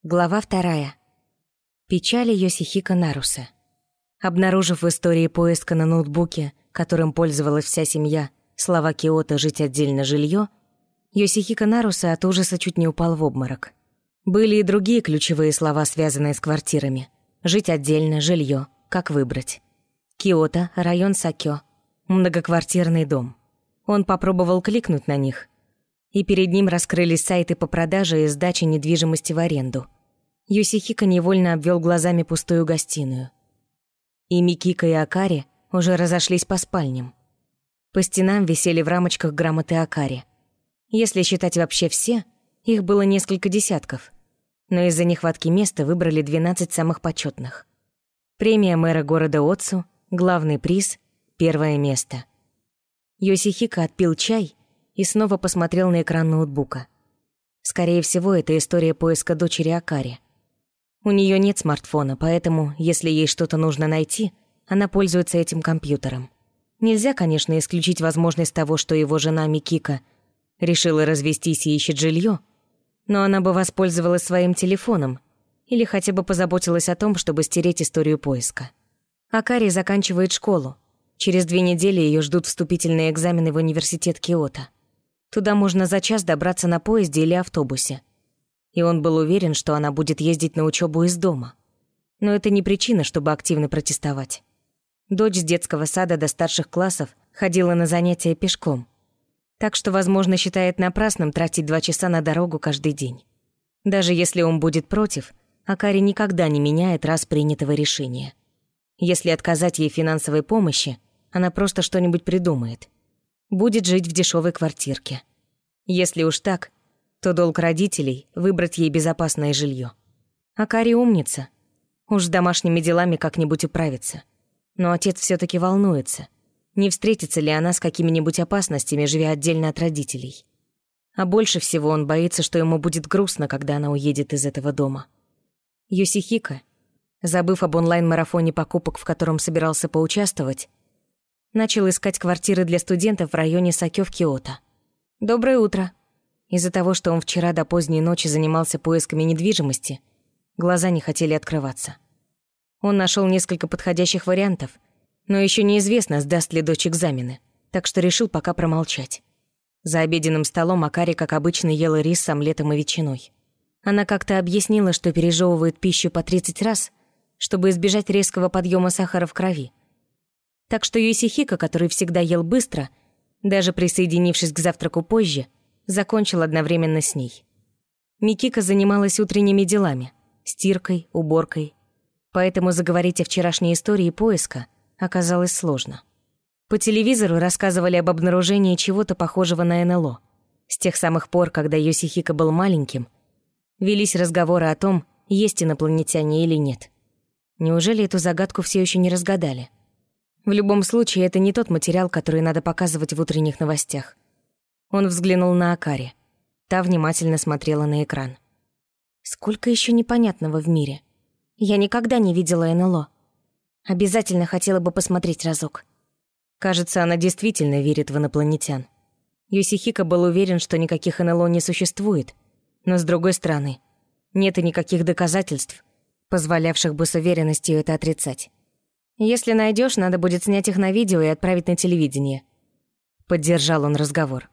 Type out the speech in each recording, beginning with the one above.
Глава 2. Печали Йосихико Нарусе. Обнаружив в истории поиска на ноутбуке, которым пользовалась вся семья, слова Киото «жить отдельно жилье», Йосихико Нарусе от ужаса чуть не упал в обморок. Были и другие ключевые слова, связанные с квартирами. Жить отдельно, жилье, как выбрать. Киото, район Сакё, многоквартирный дом. Он попробовал кликнуть на них, и перед ним раскрылись сайты по продаже и сдаче недвижимости в аренду. Йосихико невольно обвел глазами пустую гостиную. И Микико и Акари уже разошлись по спальням. По стенам висели в рамочках грамоты Акари. Если считать вообще все, их было несколько десятков, но из-за нехватки места выбрали 12 самых почетных. Премия мэра города Отсу, главный приз, первое место. Йосихико отпил чай и снова посмотрел на экран ноутбука. Скорее всего, это история поиска дочери Акари. У нее нет смартфона, поэтому, если ей что-то нужно найти, она пользуется этим компьютером. Нельзя, конечно, исключить возможность того, что его жена Микико решила развестись и ищет жилье, но она бы воспользовалась своим телефоном или хотя бы позаботилась о том, чтобы стереть историю поиска. Акари заканчивает школу. Через 2 недели ее ждут вступительные экзамены в университет Киото. Туда можно за час добраться на поезде или автобусе. И он был уверен, что она будет ездить на учебу из дома. Но это не причина, чтобы активно протестовать. Дочь с детского сада до старших классов ходила на занятия пешком. Так что, возможно, считает напрасным тратить 2 часа на дорогу каждый день. Даже если он будет против, Акари никогда не меняет раз принятого решения. Если отказать ей финансовой помощи, она просто что-нибудь придумает. Будет жить в дешевой квартирке. Если уж так, то долг родителей — выбрать ей безопасное жилье. Акари умница. Уж с домашними делами как-нибудь управится. Но отец все-таки волнуется. Не встретится ли она с какими-нибудь опасностями, живя отдельно от родителей. А больше всего он боится, что ему будет грустно, когда она уедет из этого дома. Йосихико, забыв об онлайн-марафоне покупок, в котором собирался поучаствовать, начал искать квартиры для студентов в районе Сакё в Киото. «Доброе утро». Из-за того, что он вчера до поздней ночи занимался поисками недвижимости, глаза не хотели открываться. Он нашел несколько подходящих вариантов, но еще неизвестно, сдаст ли дочь экзамены, так что решил пока промолчать. За обеденным столом Акари, как обычно, ела рис с омлетом и ветчиной. Она как-то объяснила, что пережевывает пищу по 30 раз, чтобы избежать резкого подъема сахара в крови. Так что Йосихико, который всегда ел быстро, даже присоединившись к завтраку позже, закончил одновременно с ней. Микико занималась утренними делами, стиркой, уборкой, поэтому заговорить о вчерашней истории поиска оказалось сложно. По телевизору рассказывали об обнаружении чего-то похожего на НЛО. С тех самых пор, когда Йосихико был маленьким, велись разговоры о том, есть инопланетяне или нет. Неужели эту загадку все еще не разгадали? В любом случае, это не тот материал, который надо показывать в утренних новостях. Он взглянул на Акари. Та внимательно смотрела на экран. Сколько еще непонятного в мире. Я никогда не видела НЛО. Обязательно хотела бы посмотреть разок. Кажется, она действительно верит в инопланетян. Йосихико был уверен, что никаких НЛО не существует. Но с другой стороны, нет и никаких доказательств, позволявших бы с уверенностью это отрицать. «Если найдешь, надо будет снять их на видео и отправить на телевидение». Поддержал он разговор.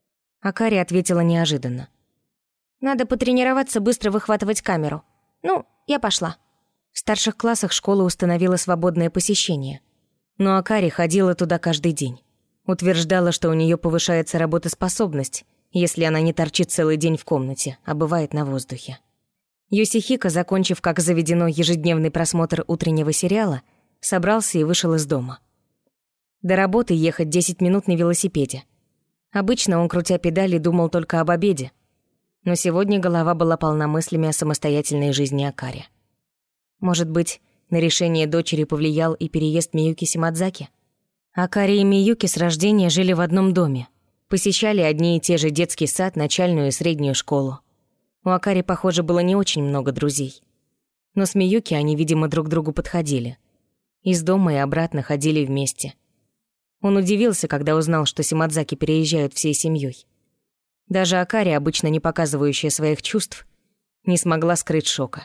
Акари ответила неожиданно. «Надо потренироваться быстро выхватывать камеру. Ну, я пошла». В старших классах школа установила свободное посещение. Но Акари ходила туда каждый день. Утверждала, что у нее повышается работоспособность, если она не торчит целый день в комнате, а бывает на воздухе. Йосихико, закончив, как заведено, ежедневный просмотр утреннего сериала, собрался и вышел из дома. До работы ехать 10 минут на велосипеде. Обычно он, крутя педали, думал только об обеде. Но сегодня голова была полна мыслями о самостоятельной жизни Акари. Может быть, на решение дочери повлиял и переезд Миюки Симадзаки? Акари и Миюки с рождения жили в одном доме. Посещали одни и те же детский сад, начальную и среднюю школу. У Акари, похоже, было не очень много друзей. Но с Миюки они, видимо, друг другу подходили. Из дома и обратно ходили вместе. Он удивился, когда узнал, что Симадзаки переезжают всей семьей. Даже Акари, обычно не показывающая своих чувств, не смогла скрыть шока.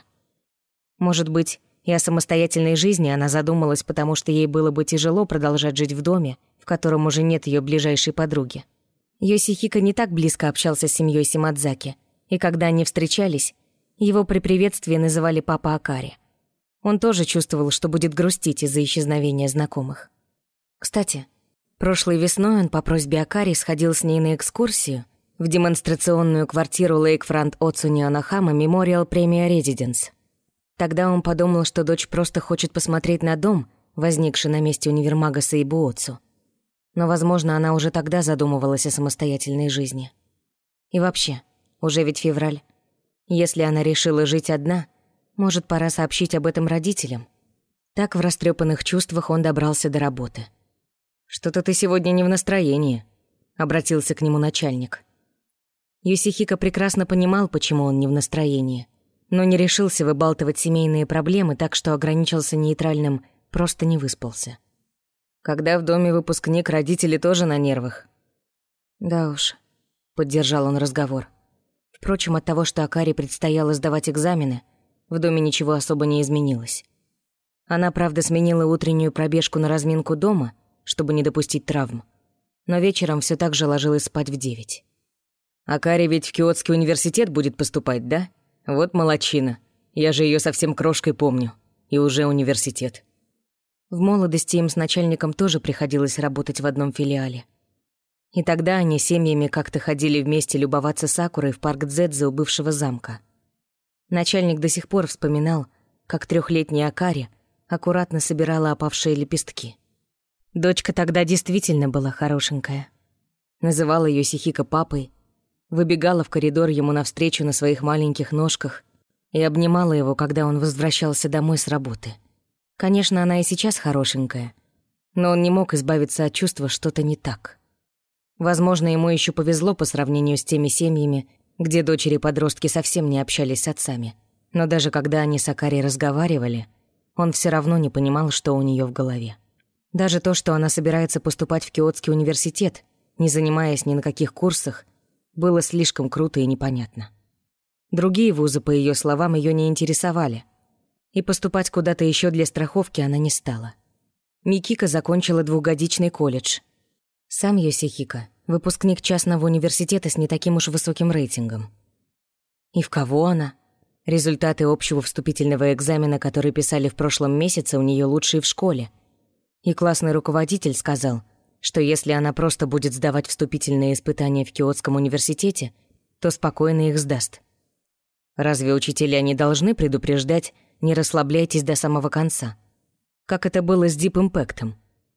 Может быть, и о самостоятельной жизни она задумалась, потому что ей было бы тяжело продолжать жить в доме, в котором уже нет ее ближайшей подруги. Йосихико не так близко общался с семьей Симадзаки, и когда они встречались, его при приветствии называли папа Акари. Он тоже чувствовал, что будет грустить из-за исчезновения знакомых. Кстати, прошлой весной он по просьбе Акари сходил с ней на экскурсию в демонстрационную квартиру Лейкфронт Оцуни Анахама Мемориал Премия Резиденс. Тогда он подумал, что дочь просто хочет посмотреть на дом, возникший на месте универмага Сейбуоцу. Но, возможно, она уже тогда задумывалась о самостоятельной жизни. И вообще, уже ведь февраль. Если она решила жить одна, может, пора сообщить об этом родителям. Так в растрепанных чувствах он добрался до работы. «Что-то ты сегодня не в настроении», — обратился к нему начальник. Йосихико прекрасно понимал, почему он не в настроении, но не решился выбалтывать семейные проблемы, так что ограничился нейтральным «просто не выспался». «Когда в доме выпускник, родители тоже на нервах». «Да уж», — поддержал он разговор. Впрочем, от того, что Акари предстояло сдавать экзамены, в доме ничего особо не изменилось. Она, правда, сменила утреннюю пробежку на разминку дома, чтобы не допустить травм, но вечером все так же ложилась спать в 9. «Акари ведь в Киотский университет будет поступать, да? Вот молодчина. Я же ее совсем крошкой помню. И уже университет». В молодости им с начальником тоже приходилось работать в одном филиале. И тогда они семьями как-то ходили вместе любоваться сакурой в парк Дзэдзе у бывшего замка. Начальник до сих пор вспоминал, как 3-летняя Акари аккуратно собирала опавшие лепестки. Дочка тогда действительно была хорошенькая. Называла Йосихико папой, выбегала в коридор ему навстречу на своих маленьких ножках и обнимала его, когда он возвращался домой с работы. Конечно, она и сейчас хорошенькая, но он не мог избавиться от чувства, что-то не так. Возможно, ему еще повезло по сравнению с теми семьями, где дочери-подростки совсем не общались с отцами. Но даже когда они с Акари разговаривали, он все равно не понимал, что у нее в голове. Даже то, что она собирается поступать в Киотский университет, не занимаясь ни на каких курсах, было слишком круто и непонятно. Другие вузы, по ее словам, ее не интересовали, и поступать куда-то еще для страховки она не стала. Микико закончила 2-годичный колледж. Сам Йосихико — выпускник частного университета с не таким уж высоким рейтингом. И в кого она? Результаты общего вступительного экзамена, который писали в прошлом месяце, у нее лучшие в школе. И классный руководитель сказал, что если она просто будет сдавать вступительные испытания в Киотском университете, то спокойно их сдаст. Разве учителя не должны предупреждать: не расслабляйтесь до самого конца? Как это было с Deep Impact.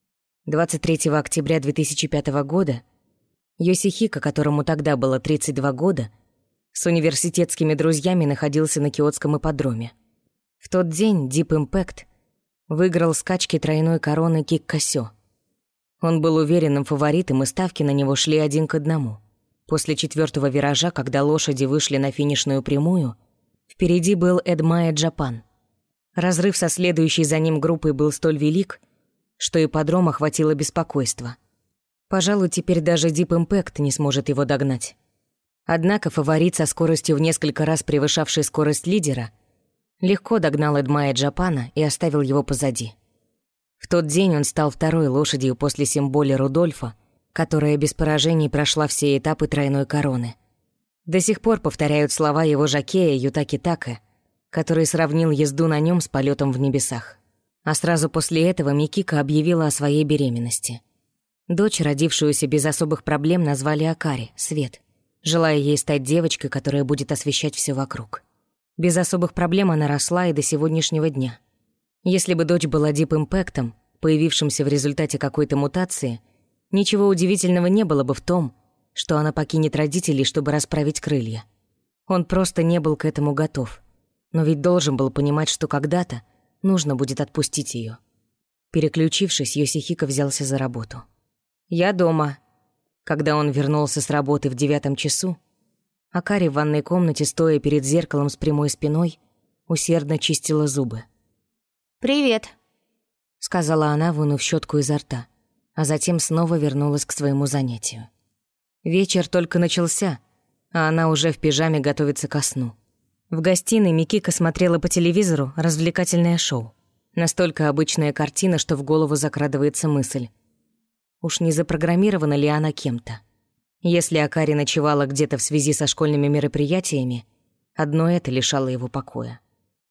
23 октября 2005 года Йосихико, которому тогда было 32 года, с университетскими друзьями находился на Киотском ипподроме. В тот день Deep Impact выиграл скачки тройной короны Киккасё. Он был уверенным фаворитом, и ставки на него шли 1-1. После 4-го виража, когда лошади вышли на финишную прямую, впереди был Эдмая Джапан. Разрыв со следующей за ним группой был столь велик, что ипподром охватило беспокойство. Пожалуй, теперь даже Deep Impact не сможет его догнать. Однако фаворит со скоростью в несколько раз превышавшей скорость лидера легко догнал Эдмая Джапана и оставил его позади. В тот день он стал второй лошадью после Симболи Рудольфа, которая без поражений прошла все этапы тройной короны. До сих пор повторяют слова его жокея Ютаки Така, который сравнил езду на нем с полетом в небесах. А сразу после этого Микико объявила о своей беременности. Дочь, родившуюся без особых проблем, назвали Акари, Свет, желая ей стать девочкой, которая будет освещать все вокруг. Без особых проблем она росла и до сегодняшнего дня. Если бы дочь была Deep Impact, появившимся в результате какой-то мутации, ничего удивительного не было бы в том, что она покинет родителей, чтобы расправить крылья. Он просто не был к этому готов. Но ведь должен был понимать, что когда-то нужно будет отпустить ее. Переключившись, Йосихико взялся за работу. «Я дома». Когда он вернулся с работы в 9 часу, Акари в ванной комнате, стоя перед зеркалом с прямой спиной, усердно чистила зубы. «Привет», — сказала она, вынув щетку изо рта, а затем снова вернулась к своему занятию. Вечер только начался, а она уже в пижаме готовится ко сну. В гостиной Микика смотрела по телевизору развлекательное шоу. Настолько обычная картина, что в голову закрадывается мысль. Уж не запрограммирована ли она кем-то? Если Акари ночевала где-то в связи со школьными мероприятиями, одно это лишало его покоя.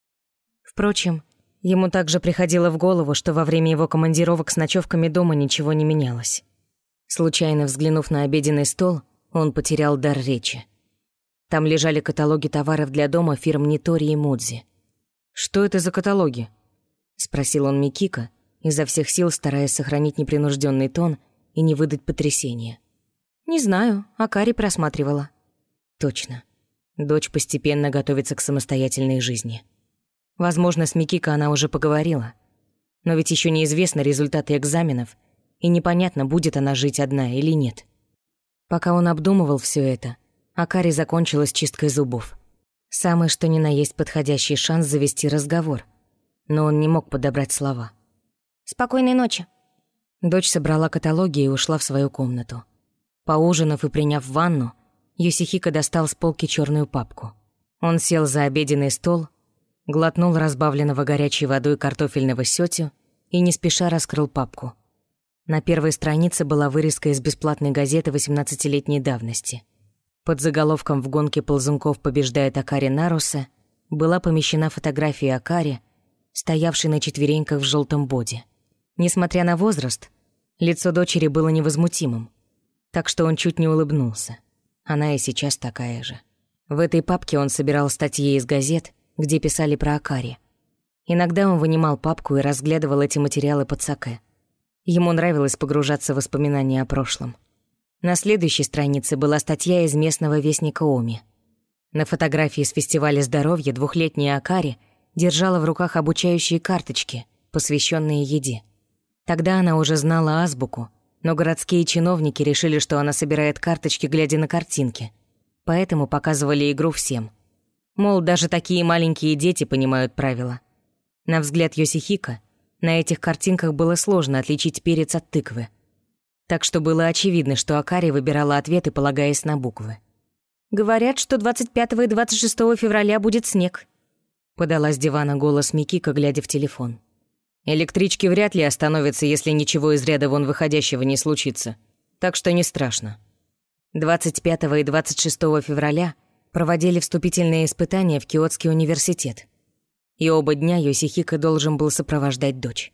Впрочем, ему также приходило в голову, что во время его командировок с ночевками дома ничего не менялось. Случайно взглянув на обеденный стол, он потерял дар речи. Там лежали каталоги товаров для дома фирм Нитори и Мудзи. «Что это за каталоги?» — спросил он Микика, изо всех сил стараясь сохранить непринужденный тон и не выдать потрясения. «Не знаю, Акари просматривала». «Точно. Дочь постепенно готовится к самостоятельной жизни. Возможно, с Микико она уже поговорила. Но ведь еще неизвестны результаты экзаменов, и непонятно, будет она жить одна или нет». Пока он обдумывал все это, Акари закончила с чисткой зубов. Самый что ни на есть подходящий шанс завести разговор. Но он не мог подобрать слова. «Спокойной ночи». Дочь собрала каталоги и ушла в свою комнату. Поужинав и приняв ванну, Йосихико достал с полки черную папку. Он сел за обеденный стол, глотнул разбавленного горячей водой картофельного сётю и не спеша раскрыл папку. На первой странице была вырезка из бесплатной газеты 18-летней давности. Под заголовком «В гонке ползунков побеждает Акари Наруса» была помещена фотография Акари, стоявшей на четвереньках в желтом боди. Несмотря на возраст, лицо дочери было невозмутимым, так что он чуть не улыбнулся. Она и сейчас такая же. В этой папке он собирал статьи из газет, где писали про Акари. Иногда он вынимал папку и разглядывал эти материалы под саке. Ему нравилось погружаться в воспоминания о прошлом. На следующей странице была статья из местного вестника Оми. На фотографии с фестиваля здоровья 2-летняя Акари держала в руках обучающие карточки, посвященные еде. Тогда она уже знала азбуку, но городские чиновники решили, что она собирает карточки, глядя на картинки. Поэтому показывали игру всем. Мол, даже такие маленькие дети понимают правила. На взгляд Йосихико, на этих картинках было сложно отличить перец от тыквы. Так что было очевидно, что Акари выбирала ответы, полагаясь на буквы. «Говорят, что 25 и 26 февраля будет снег», — подала с дивана голос Микико, глядя в телефон. «Электрички вряд ли остановятся, если ничего из ряда вон выходящего не случится. Так что не страшно». 25 и 26 февраля проводили вступительные испытания в Киотский университет. И оба дня Йосихико должен был сопровождать дочь.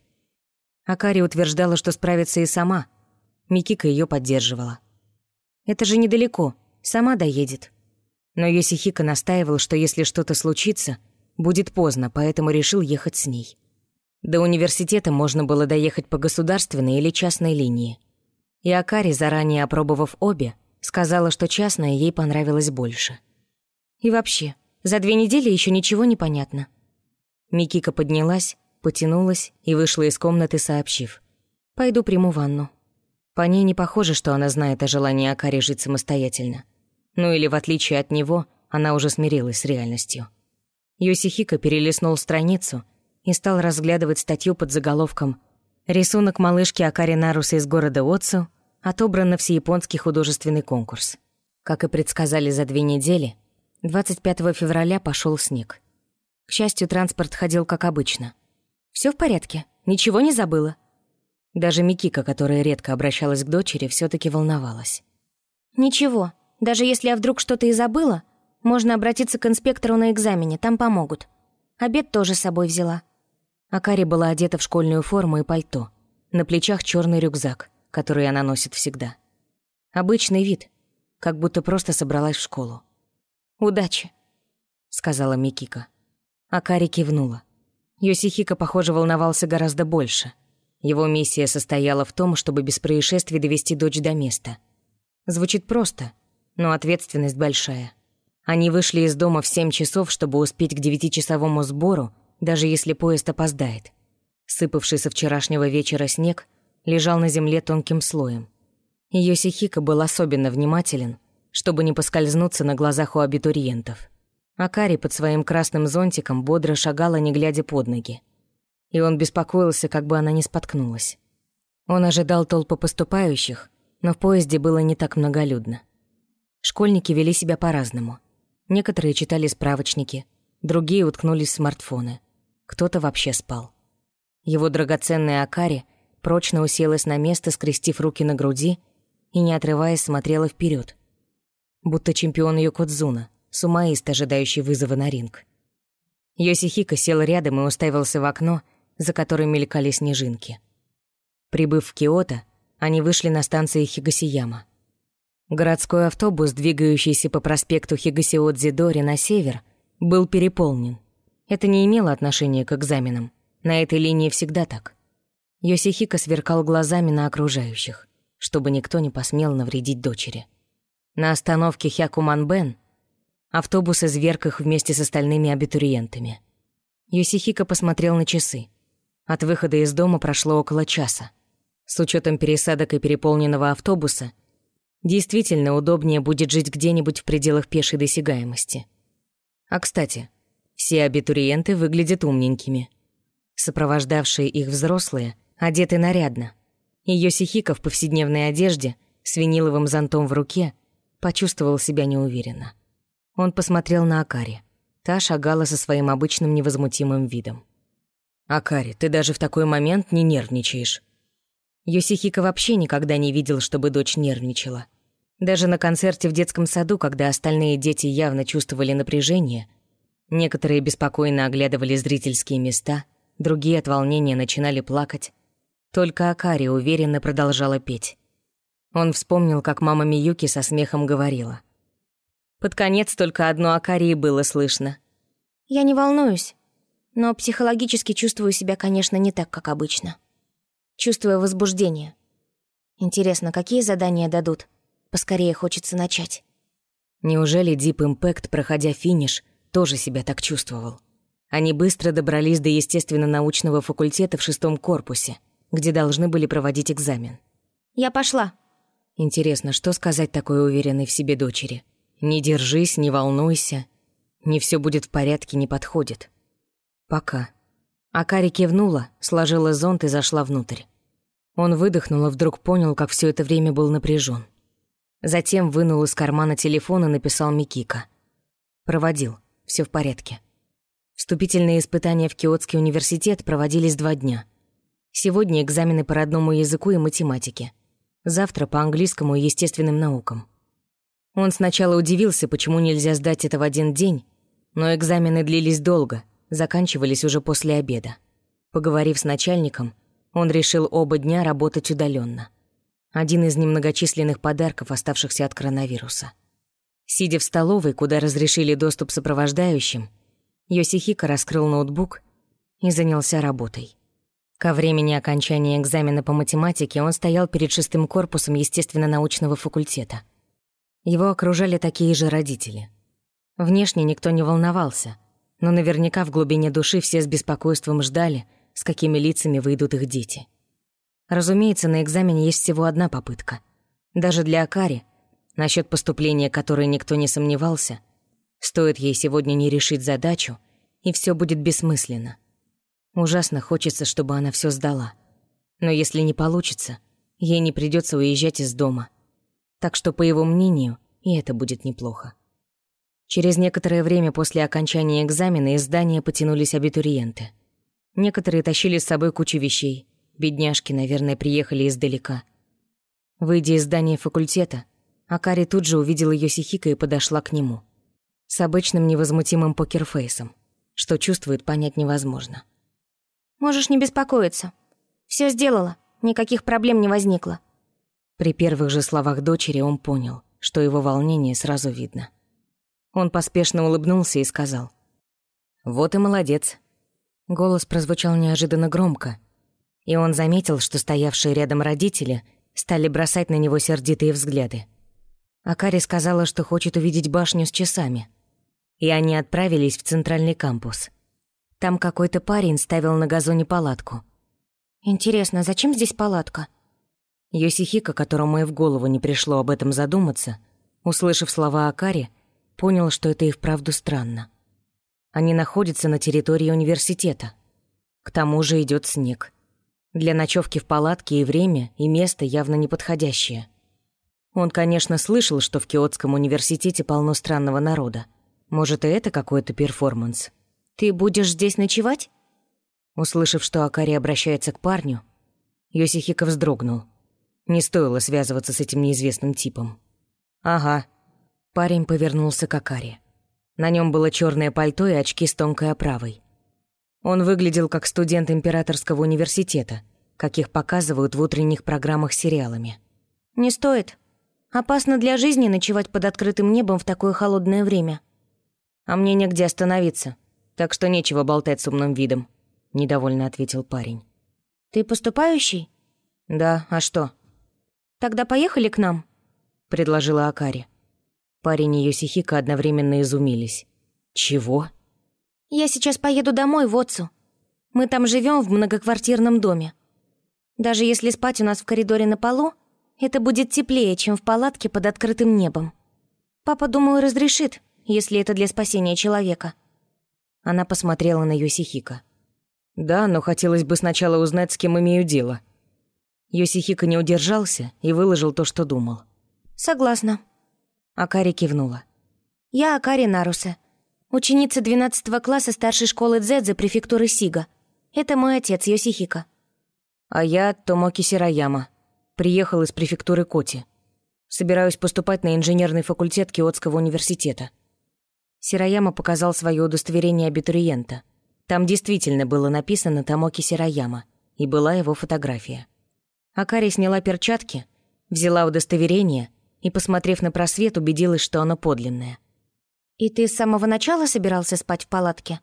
Акари утверждала, что справится и сама. Микико ее поддерживала. «Это же недалеко, сама доедет». Но Йосихико настаивал, что если что-то случится, будет поздно, поэтому решил ехать с ней. До университета можно было доехать по государственной или частной линии. И Акари, заранее опробовав обе, сказала, что частная ей понравилась больше. «И вообще, за 2 недели еще ничего не понятно». Микико поднялась, потянулась и вышла из комнаты, сообщив: «Пойду приму ванну». По ней не похоже, что она знает о желании Акари жить самостоятельно. Ну или, в отличие от него, она уже смирилась с реальностью. Йосихико перелистнул страницу и стал разглядывать статью под заголовком «Рисунок малышки Акари Наруса из города Отсу отобран на всеяпонский художественный конкурс». Как и предсказали за 2 недели, 25 февраля пошел снег. К счастью, транспорт ходил как обычно. Все в порядке? Ничего не забыла?» Даже Микико, которая редко обращалась к дочери, все таки волновалась. «Ничего. Даже если я вдруг что-то и забыла, можно обратиться к инспектору на экзамене, там помогут. Обед тоже с собой взяла». Акари была одета в школьную форму и пальто. На плечах черный рюкзак, который она носит всегда. Обычный вид, как будто просто собралась в школу. «Удачи», — сказала Микико. Акари кивнула. Йосихико, похоже, волновался гораздо больше. Его миссия состояла в том, чтобы без происшествий довести дочь до места. Звучит просто, но ответственность большая. Они вышли из дома в 7 часов, чтобы успеть к 9-часовому сбору, даже если поезд опоздает. Сыпавший со вчерашнего вечера снег лежал на земле тонким слоем. И Йосихико был особенно внимателен, чтобы не поскользнуться на глазах у абитуриентов. Акари под своим красным зонтиком бодро шагала, не глядя под ноги. И он беспокоился, как бы она не споткнулась. Он ожидал толпы поступающих, но в поезде было не так многолюдно. Школьники вели себя по-разному. Некоторые читали справочники, Другие уткнулись в смартфоны. Кто-то вообще спал. Его драгоценная Акари прочно уселась на место, скрестив руки на груди и, не отрываясь, смотрела вперед, будто чемпион Йокодзуна, сумоист, ожидающий вызова на ринг. Йосихико сел рядом и уставился в окно, за которым мелькали снежинки. Прибыв в Киото, они вышли на станции Хигасияма. Городской автобус, двигающийся по проспекту Хигасиодзи-Дори на север, был переполнен. Это не имело отношения к экзаменам. На этой линии всегда так. Йосихико сверкал глазами на окружающих, чтобы никто не посмел навредить дочери. На остановке Хякуманбен автобус изверг их вместе с остальными абитуриентами. Йосихико посмотрел на часы. От выхода из дома прошло около часа. С учетом пересадок и переполненного автобуса, действительно удобнее будет жить где-нибудь в пределах пешей досягаемости. А кстати, все абитуриенты выглядят умненькими. Сопровождавшие их взрослые одеты нарядно. И Йосихико в повседневной одежде, с виниловым зонтом в руке, почувствовал себя неуверенно. Он посмотрел на Акари. Та шагала со своим обычным невозмутимым видом. «Акари, ты даже в такой момент не нервничаешь». Йосихико вообще никогда не видел, чтобы дочь нервничала. Даже на концерте в детском саду, когда остальные дети явно чувствовали напряжение, некоторые беспокойно оглядывали зрительские места, другие от волнения начинали плакать. Только Акари уверенно продолжала петь. Он вспомнил, как мама Миюки со смехом говорила. Под конец только одно Акари и было слышно. «Я не волнуюсь, но психологически чувствую себя, конечно, не так, как обычно. Чувствую возбуждение. Интересно, какие задания дадут? Поскорее хочется начать». Неужели Deep Impact, проходя финиш, тоже себя так чувствовал? Они быстро добрались до естественно-научного факультета в 6-м корпусе, где должны были проводить экзамен. «Я пошла». Интересно, что сказать такой уверенной в себе дочери? «Не держись, не волнуйся. Не все будет в порядке» не подходит. «Пока». Акари кивнула, сложила зонт и зашла внутрь. Он выдохнул и вдруг понял, как все это время был напряжен. Затем вынул из кармана телефон и написал Микико. Проводил. Все в порядке. Вступительные испытания в Киотский университет проводились 2 дня. Сегодня экзамены по родному языку и математике. Завтра по английскому и естественным наукам. Он сначала удивился, почему нельзя сдать это в один день, но экзамены длились долго, заканчивались уже после обеда. Поговорив с начальником, он решил оба дня работать удаленно. Один из немногочисленных подарков, оставшихся от коронавируса. Сидя в столовой, куда разрешили доступ сопровождающим, Йосихико раскрыл ноутбук и занялся работой. Ко времени окончания экзамена по математике он стоял перед 6-м корпусом естественно-научного факультета. Его окружали такие же родители. Внешне никто не волновался, но наверняка в глубине души все с беспокойством ждали, с какими лицами выйдут их дети. Разумеется, на экзамене есть всего одна попытка. Даже для Акари, насчет поступления которой никто не сомневался, стоит ей сегодня не решить задачу, и все будет бессмысленно. Ужасно хочется, чтобы она все сдала. Но если не получится, ей не придется уезжать из дома. Так что, по его мнению, и это будет неплохо. Через некоторое время после окончания экзамена из здания потянулись абитуриенты. Некоторые тащили с собой кучу вещей. Бедняжки, наверное, приехали издалека. Выйдя из здания факультета, Акари тут же увидела Йосихико и подошла к нему. С обычным невозмутимым покерфейсом. Что чувствует, понять невозможно. «Можешь не беспокоиться. Все сделала, никаких проблем не возникло». При первых же словах дочери он понял, что его волнение сразу видно. Он поспешно улыбнулся и сказал: «Вот и молодец». Голос прозвучал неожиданно громко, и он заметил, что стоявшие рядом родители стали бросать на него сердитые взгляды. Акари сказала, что хочет увидеть башню с часами, и они отправились в центральный кампус. Там какой-то парень ставил на газоне палатку. «Интересно, зачем здесь палатка?» Йосихико, которому и в голову не пришло об этом задуматься, услышав слова Акари, понял, что это и вправду странно. Они находятся на территории университета. К тому же идет снег. Для ночевки в палатке и время, и место явно неподходящее. Он, конечно, слышал, что в Киотском университете полно странного народа. Может, и это какой-то перформанс. «Ты будешь здесь ночевать?» Услышав, что Акари обращается к парню, Йосихико вздрогнул. Не стоило связываться с этим неизвестным типом. «Ага». Парень повернулся к Акари. На нем было черное пальто и очки с тонкой оправой. Он выглядел как студент Императорского университета, каких показывают в утренних программах с сериалами. «Не стоит. Опасно для жизни ночевать под открытым небом в такое холодное время». «А мне негде остановиться, так что нечего болтать с умным видом», — недовольно ответил парень. «Ты поступающий?» «Да, а что?» «Тогда поехали к нам», — предложила Акари. Парень и Йосихико одновременно изумились. «Чего?» «Я сейчас поеду домой, в Отцу. Мы там живем в многоквартирном доме. Даже если спать у нас в коридоре на полу, это будет теплее, чем в палатке под открытым небом. Папа, думаю, разрешит, если это для спасения человека». Она посмотрела на Йосихико. «Да, но хотелось бы сначала узнать, с кем имею дело». Йосихико не удержался и выложил то, что думал. «Согласна». Акари кивнула. «Я Акари Нарусе, ученица 12 класса старшей школы Дзэдзе префектуры Сига. Это мой отец, Йосихико». «А я Томоки Сираяма. Приехал из префектуры Коти. Собираюсь поступать на инженерный факультет Киотского университета». Сираяма показал свое удостоверение абитуриента. Там действительно было написано «Томоки Сираяма», и была его фотография. Акари сняла перчатки, взяла удостоверение и, посмотрев на просвет, убедилась, что оно подлинное. «И ты с самого начала собирался спать в палатке?»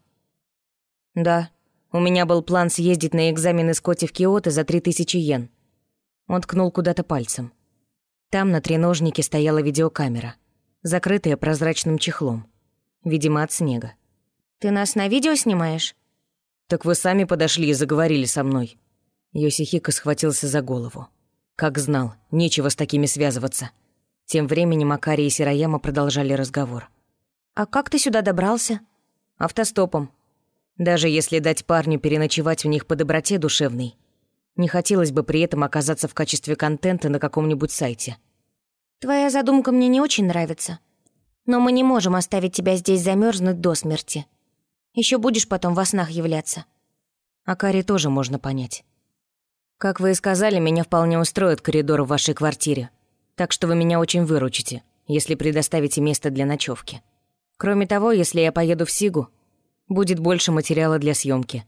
«Да. У меня был план съездить на экзамен из Коти в Киото за 3000 йен». Он ткнул куда-то пальцем. Там на треножнике стояла видеокамера, закрытая прозрачным чехлом, видимо, от снега. «Ты нас на видео снимаешь?» «Так вы сами подошли и заговорили со мной». Йосихико схватился за голову. Как знал, нечего с такими связываться. Тем временем Акари и Сираяма продолжали разговор. «А как ты сюда добрался?» «Автостопом. Даже если дать парню переночевать у них по доброте душевной, не хотелось бы при этом оказаться в качестве контента на каком-нибудь сайте». «Твоя задумка мне не очень нравится. Но мы не можем оставить тебя здесь замерзнуть до смерти. Еще будешь потом во снах являться». Акари тоже можно понять. «Как вы и сказали, меня вполне устроит коридор в вашей квартире, так что вы меня очень выручите, если предоставите место для ночевки. Кроме того, если я поеду в Сигу, будет больше материала для съемки».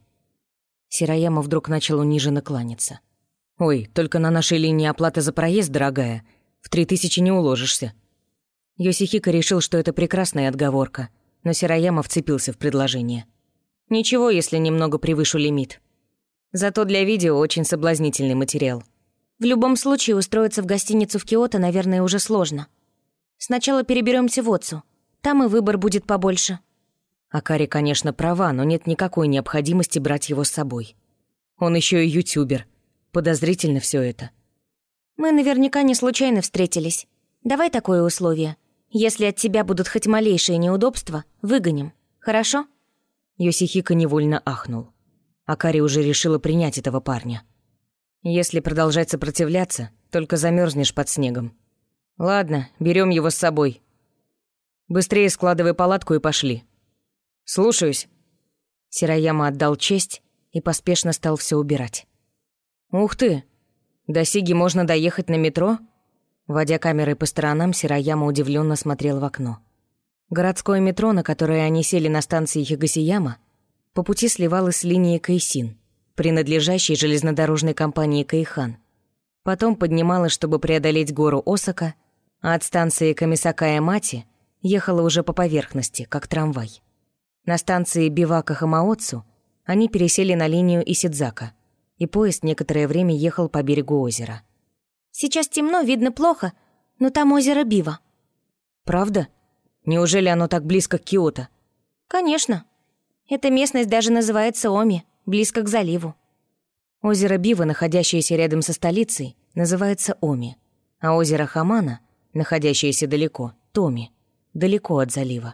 Сираяма вдруг начал униженно кланяться. «Ой, только на нашей линии оплата за проезд, дорогая. В 3000 не уложишься». Йосихико решил, что это прекрасная отговорка, но Сираяма вцепился в предложение. «Ничего, если немного превышу лимит. Зато для видео очень соблазнительный материал». «В любом случае, устроиться в гостиницу в Киото, наверное, уже сложно. Сначала переберемся в Отцу. Там и выбор будет побольше». Акари, конечно, права, но нет никакой необходимости брать его с собой. Он еще и ютубер. Подозрительно все это. «Мы наверняка не случайно встретились. Давай такое условие. Если от тебя будут хоть малейшие неудобства, выгоним. Хорошо?» Йосихико невольно ахнул. Акари уже решила принять этого парня. «Если продолжать сопротивляться, только замерзнешь под снегом. Ладно, берем его с собой. Быстрее складывай палатку и пошли». «Слушаюсь». Сираяма отдал честь и поспешно стал все убирать. «Ух ты! До Сиги можно доехать на метро?» Водя камерой по сторонам, Сираяма удивленно смотрел в окно. Городское метро, на которое они сели на станции Хигасияма, по пути сливалось с линией Кэйсин, принадлежащей железнодорожной компании Кэйхан. Потом поднималось, чтобы преодолеть гору Осака, а от станции Камисакая-Мати ехала уже по поверхности, как трамвай. На станции Бивака-Хамаоцу они пересели на линию Исидзака, и поезд некоторое время ехал по берегу озера. «Сейчас темно, видно плохо, но там озеро Бива». «Правда? Неужели оно так близко к Киото?» «Конечно. Эта местность даже называется Оми, близко к заливу». Озеро Бива, находящееся рядом со столицей, называется Оми, а озеро Хамана, находящееся далеко, Томи, далеко от залива.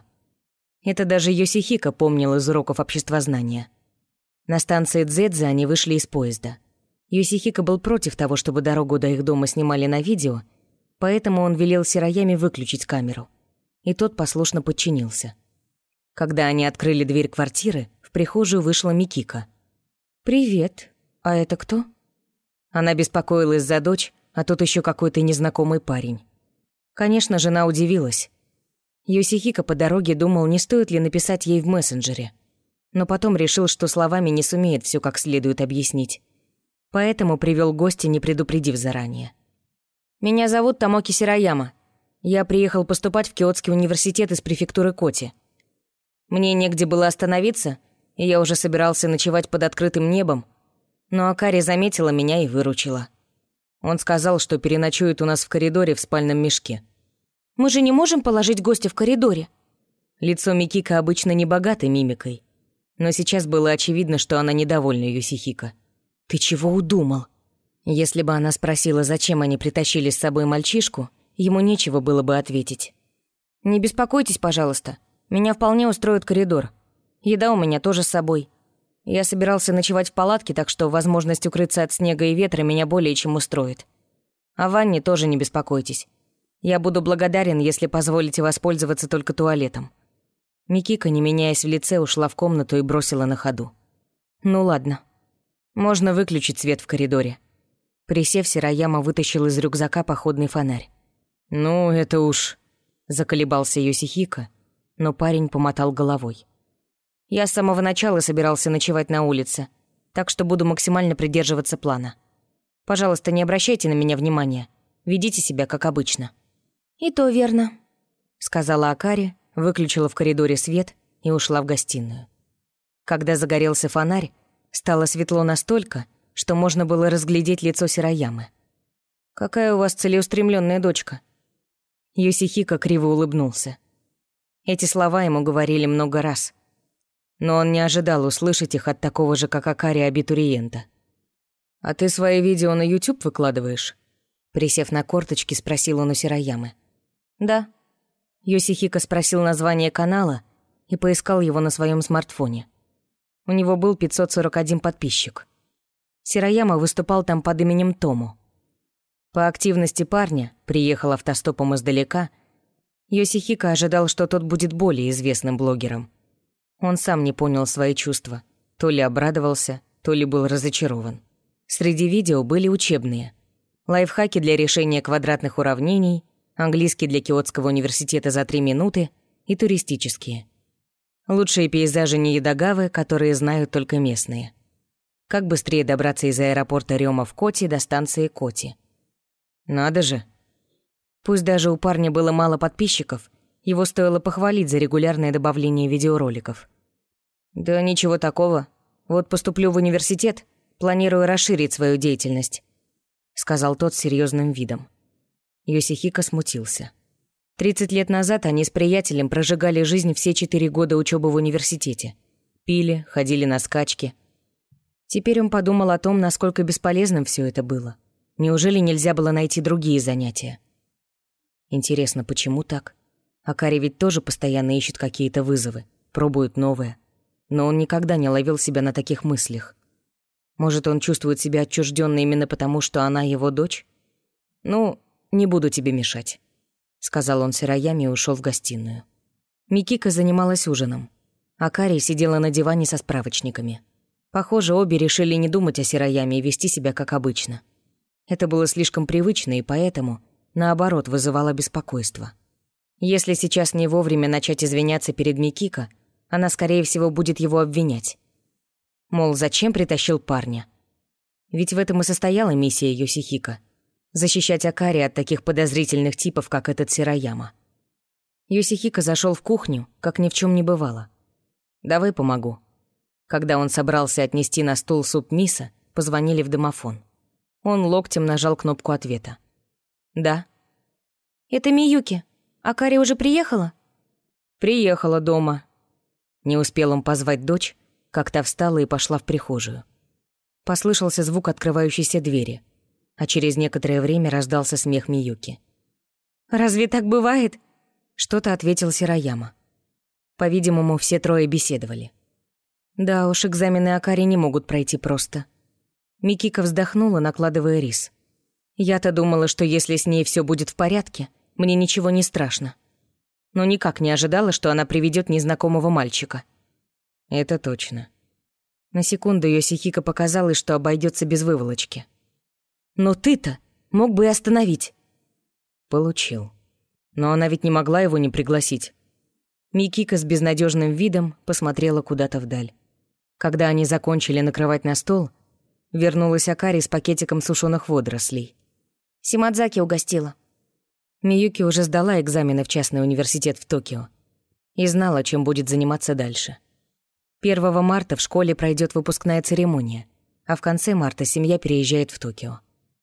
Это даже Йосихико помнил из уроков обществознания. На станции Дзэдзе они вышли из поезда. Йосихико был против того, чтобы дорогу до их дома снимали на видео, поэтому он велел Сираяме выключить камеру. И тот послушно подчинился. Когда они открыли дверь квартиры, в прихожую вышла Микика. «Привет. А это кто?» Она беспокоилась за дочь, а тут еще какой-то незнакомый парень. Конечно, жена удивилась. Йосихико по дороге думал, не стоит ли написать ей в мессенджере. Но потом решил, что словами не сумеет все как следует объяснить. Поэтому привел гостя, не предупредив заранее. «Меня зовут Томоки Сираяма. Я приехал поступать в Киотский университет из префектуры Коти. Мне негде было остановиться, и я уже собирался ночевать под открытым небом, но Акари заметила меня и выручила. Он сказал, что переночует у нас в коридоре в спальном мешке». «Мы же не можем положить гостя в коридоре?» Лицо Микика обычно не богато мимикой, но сейчас было очевидно, что она недовольна Йосихико. «Ты чего удумал?» Если бы она спросила, зачем они притащили с собой мальчишку, ему нечего было бы ответить. «Не беспокойтесь, пожалуйста. Меня вполне устроит коридор. Еда у меня тоже с собой. Я собирался ночевать в палатке, так что возможность укрыться от снега и ветра меня более чем устроит. О ванне тоже не беспокойтесь. Я буду благодарен, если позволите воспользоваться только туалетом». Микика, не меняясь в лице, ушла в комнату и бросила на ходу. «Ну ладно. Можно выключить свет в коридоре». Присев, Сираяма вытащил из рюкзака походный фонарь. «Ну, это уж...» — заколебался Йосихико, но парень помотал головой. «Я с самого начала собирался ночевать на улице, так что буду максимально придерживаться плана. Пожалуйста, не обращайте на меня внимания. Ведите себя, как обычно». «И то верно», — сказала Акари, выключила в коридоре свет и ушла в гостиную. Когда загорелся фонарь, стало светло настолько, что можно было разглядеть лицо Сираямы. «Какая у вас целеустремленная дочка?» Йосихико криво улыбнулся. Эти слова ему говорили много раз, но он не ожидал услышать их от такого же, как Акари, абитуриента. «А ты свои видео на YouTube выкладываешь?» Присев на корточки, спросил он у Сираямы. «Да». Йосихико спросил название канала и поискал его на своем смартфоне. У него был 541 подписчик. Сираяма выступал там под именем Тому. По активности парня, приехал автостопом издалека, Йосихико ожидал, что тот будет более известным блогером. Он сам не понял свои чувства, то ли обрадовался, то ли был разочарован. Среди видео были учебные. Лайфхаки для решения квадратных уравнений, английский для Киотского университета за 3 минуты и туристические. Лучшие пейзажи Ниедагавы, которые знают только местные. Как быстрее добраться из аэропорта Рёма в Коти до станции Коти. Надо же. Пусть даже у парня было мало подписчиков, его стоило похвалить за регулярное добавление видеороликов. «Да ничего такого. Вот поступлю в университет, планирую расширить свою деятельность», — сказал тот с серьёзным видом. Йосихико смутился. 30 лет назад они с приятелем прожигали жизнь все 4 года учёбы в университете. Пили, ходили на скачки. Теперь он подумал о том, насколько бесполезным всё это было. Неужели нельзя было найти другие занятия? Интересно, почему так? Акари ведь тоже постоянно ищет какие-то вызовы, пробует новое. Но он никогда не ловил себя на таких мыслях. Может, он чувствует себя отчуждённо именно потому, что она его дочь? «Ну, не буду тебе мешать», — сказал он Сираяме и ушёл в гостиную. Микика занималась ужином. Акари сидела на диване со справочниками. Похоже, обе решили не думать о Сираяме и вести себя как обычно. Это было слишком привычно и поэтому, наоборот, вызывало беспокойство. Если сейчас не вовремя начать извиняться перед Микико, она, скорее всего, будет его обвинять. Мол, зачем притащил парня? Ведь в этом и состояла миссия Йосихико — защищать Акари от таких подозрительных типов, как этот Сираяма. Йосихико зашёл в кухню, как ни в чём не бывало. «Давай помогу». Когда он собрался отнести на стол суп мисо, позвонили в домофон. Он локтем нажал кнопку ответа. «Да». «Это Миюки. Акари уже приехала?» «Приехала дома». Не успел он позвать дочь, как та встала и пошла в прихожую. Послышался звук открывающейся двери, а через некоторое время раздался смех Миюки. «Разве так бывает?» Что-то ответил Сираяма. По-видимому, все трое беседовали. Да уж, экзамены Акари не могут пройти просто. Микика вздохнула, накладывая рис. Я-то думала, что если с ней все будет в порядке, мне ничего не страшно. Но никак не ожидала, что она приведет незнакомого мальчика. Это точно. На секунду Йосихико показалось, что обойдется без выволочки. Но ты-то мог бы и остановить. Получил. Но она ведь не могла его не пригласить. Микико с безнадежным видом посмотрела куда-то вдаль. Когда они закончили накрывать на стол, вернулась Акари с пакетиком сушеных водорослей. Симадзаки угостила. Миюки уже сдала экзамены в частный университет в Токио и знала, чем будет заниматься дальше. 1 марта в школе пройдет выпускная церемония, а в конце марта семья переезжает в Токио.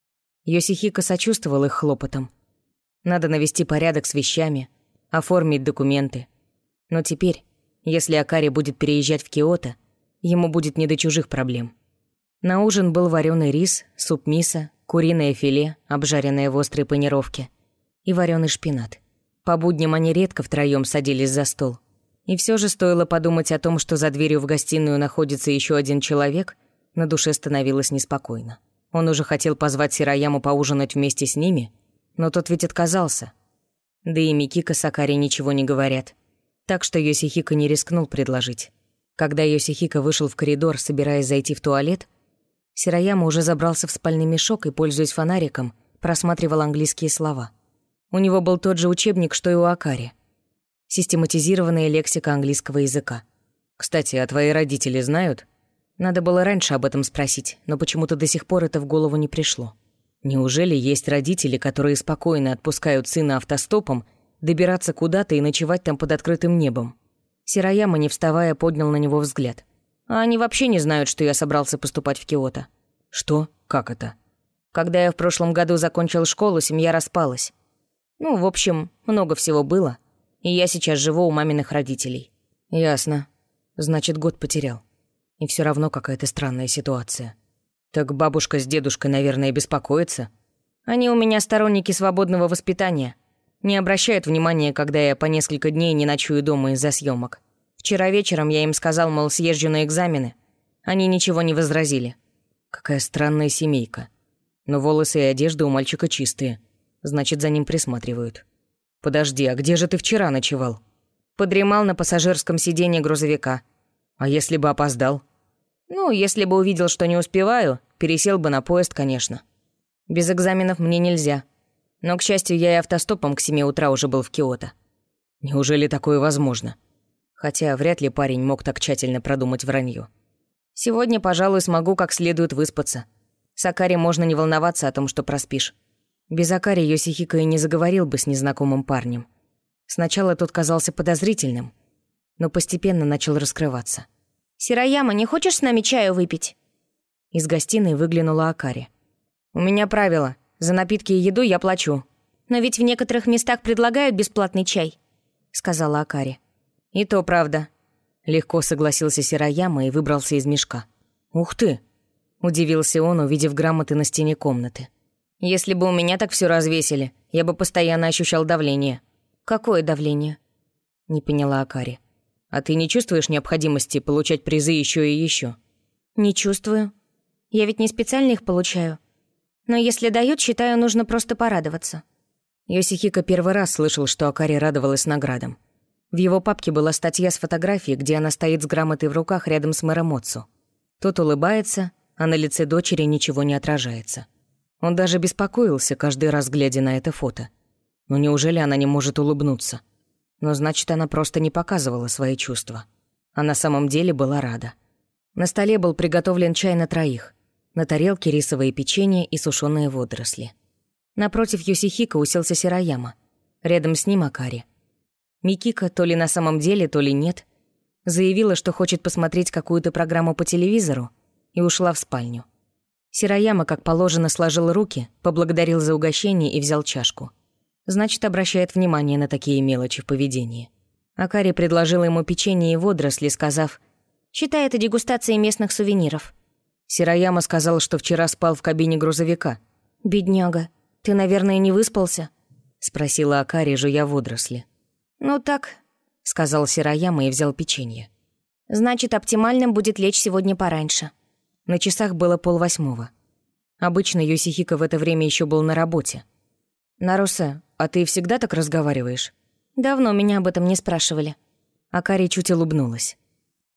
Йосихико сочувствовал их хлопотам. Надо навести порядок с вещами, оформить документы. Но теперь, если Акари будет переезжать в Киото, ему будет не до чужих проблем. На ужин был вареный рис, суп мисо, куриное филе, обжаренное в острой панировке, и вареный шпинат. По будням они редко втроём садились за стол. И все же стоило подумать о том, что за дверью в гостиную находится еще один человек, на душе становилось неспокойно. Он уже хотел позвать Сирояму поужинать вместе с ними, но тот ведь отказался. Да и Микико с Акари ничего не говорят. Так что Йосихико не рискнул предложить. Когда Йосихико вышел в коридор, собираясь зайти в туалет, Сирояма уже забрался в спальный мешок и, пользуясь фонариком, просматривал английские слова. У него был тот же учебник, что и у Акари. Систематизированная лексика английского языка. «Кстати, а твои родители знают?» Надо было раньше об этом спросить, но почему-то до сих пор это в голову не пришло. Неужели есть родители, которые спокойно отпускают сына автостопом добираться куда-то и ночевать там под открытым небом? Сирояма, не вставая, поднял на него взгляд. «А они вообще не знают, что я собрался поступать в Киото». «Что? Как это?» «Когда я в прошлом году закончил школу, семья распалась. Ну, в общем, много всего было. И я сейчас живу у маминых родителей». «Ясно. Значит, год потерял. И все равно какая-то странная ситуация. Так бабушка с дедушкой, наверное, беспокоятся?» «Они у меня сторонники свободного воспитания. Не обращают внимания, когда я по несколько дней не ночую дома из-за съемок. Вчера вечером я им сказал, мол, съезжу на экзамены. Они ничего не возразили». «Какая странная семейка. Но волосы и одежда у мальчика чистые. Значит, за ним присматривают». «Подожди, а где же ты вчера ночевал?» «Подремал на пассажирском сиденье грузовика». «А если бы опоздал?» «Ну, если бы увидел, что не успеваю, пересел бы на поезд, конечно. Без экзаменов мне нельзя. Но, к счастью, я и автостопом к 7 утра уже был в Киото». «Неужели такое возможно?» Хотя вряд ли парень мог так тщательно продумать вранье. «Сегодня, пожалуй, смогу как следует выспаться. С Акари можно не волноваться о том, что проспишь». Без Акари Йосихико и не заговорил бы с незнакомым парнем. Сначала тот казался подозрительным, но постепенно начал раскрываться. «Сирояма, не хочешь с нами чаю выпить?» Из гостиной выглянула Акари. «У меня правило. За напитки и еду я плачу». «Но ведь в некоторых местах предлагают бесплатный чай», — сказала Акари. «И то правда». Легко согласился Сирояма и выбрался из мешка. «Ух ты!» — удивился он, увидев грамоты на стене комнаты. «Если бы у меня так все развесили, я бы постоянно ощущал давление». «Какое давление?» — не поняла Акари. «А ты не чувствуешь необходимости получать призы еще и еще?» «Не чувствую. Я ведь не специально их получаю. Но если дают, считаю, нужно просто порадоваться». Йосихико первый раз слышал, что Акари радовалась наградам. В его папке была статья с фотографией, где она стоит с грамотой в руках рядом с мэром Моцу. Тот улыбается, а на лице дочери ничего не отражается. Он даже беспокоился, каждый раз глядя на это фото. Но неужели она не может улыбнуться? Но значит, она просто не показывала свои чувства. А на самом деле была рада. На столе был приготовлен чай на 3. На тарелке рисовое печенье и сушеные водоросли. Напротив Йосихико уселся Сирояма. Рядом с ним Акари. Микико, то ли на самом деле, то ли нет, заявила, что хочет посмотреть какую-то программу по телевизору, и ушла в спальню. Сирояма, как положено, сложил руки, поблагодарил за угощение и взял чашку. Значит, обращает внимание на такие мелочи в поведении. Акари предложила ему печенье и водоросли, сказав: «Считай это дегустацией местных сувениров». Сирояма сказал, что вчера спал в кабине грузовика. «Бедняга, ты, наверное, не выспался?» — спросила Акари, жуя водоросли. «Ну так», — сказал Сирояма и взял печенье. «Значит, оптимальным будет лечь сегодня пораньше». На часах было 7:30. Обычно Йосихико в это время еще был на работе. «Нарусе, а ты всегда так разговариваешь?» «Давно меня об этом не спрашивали». Акари чуть улыбнулась.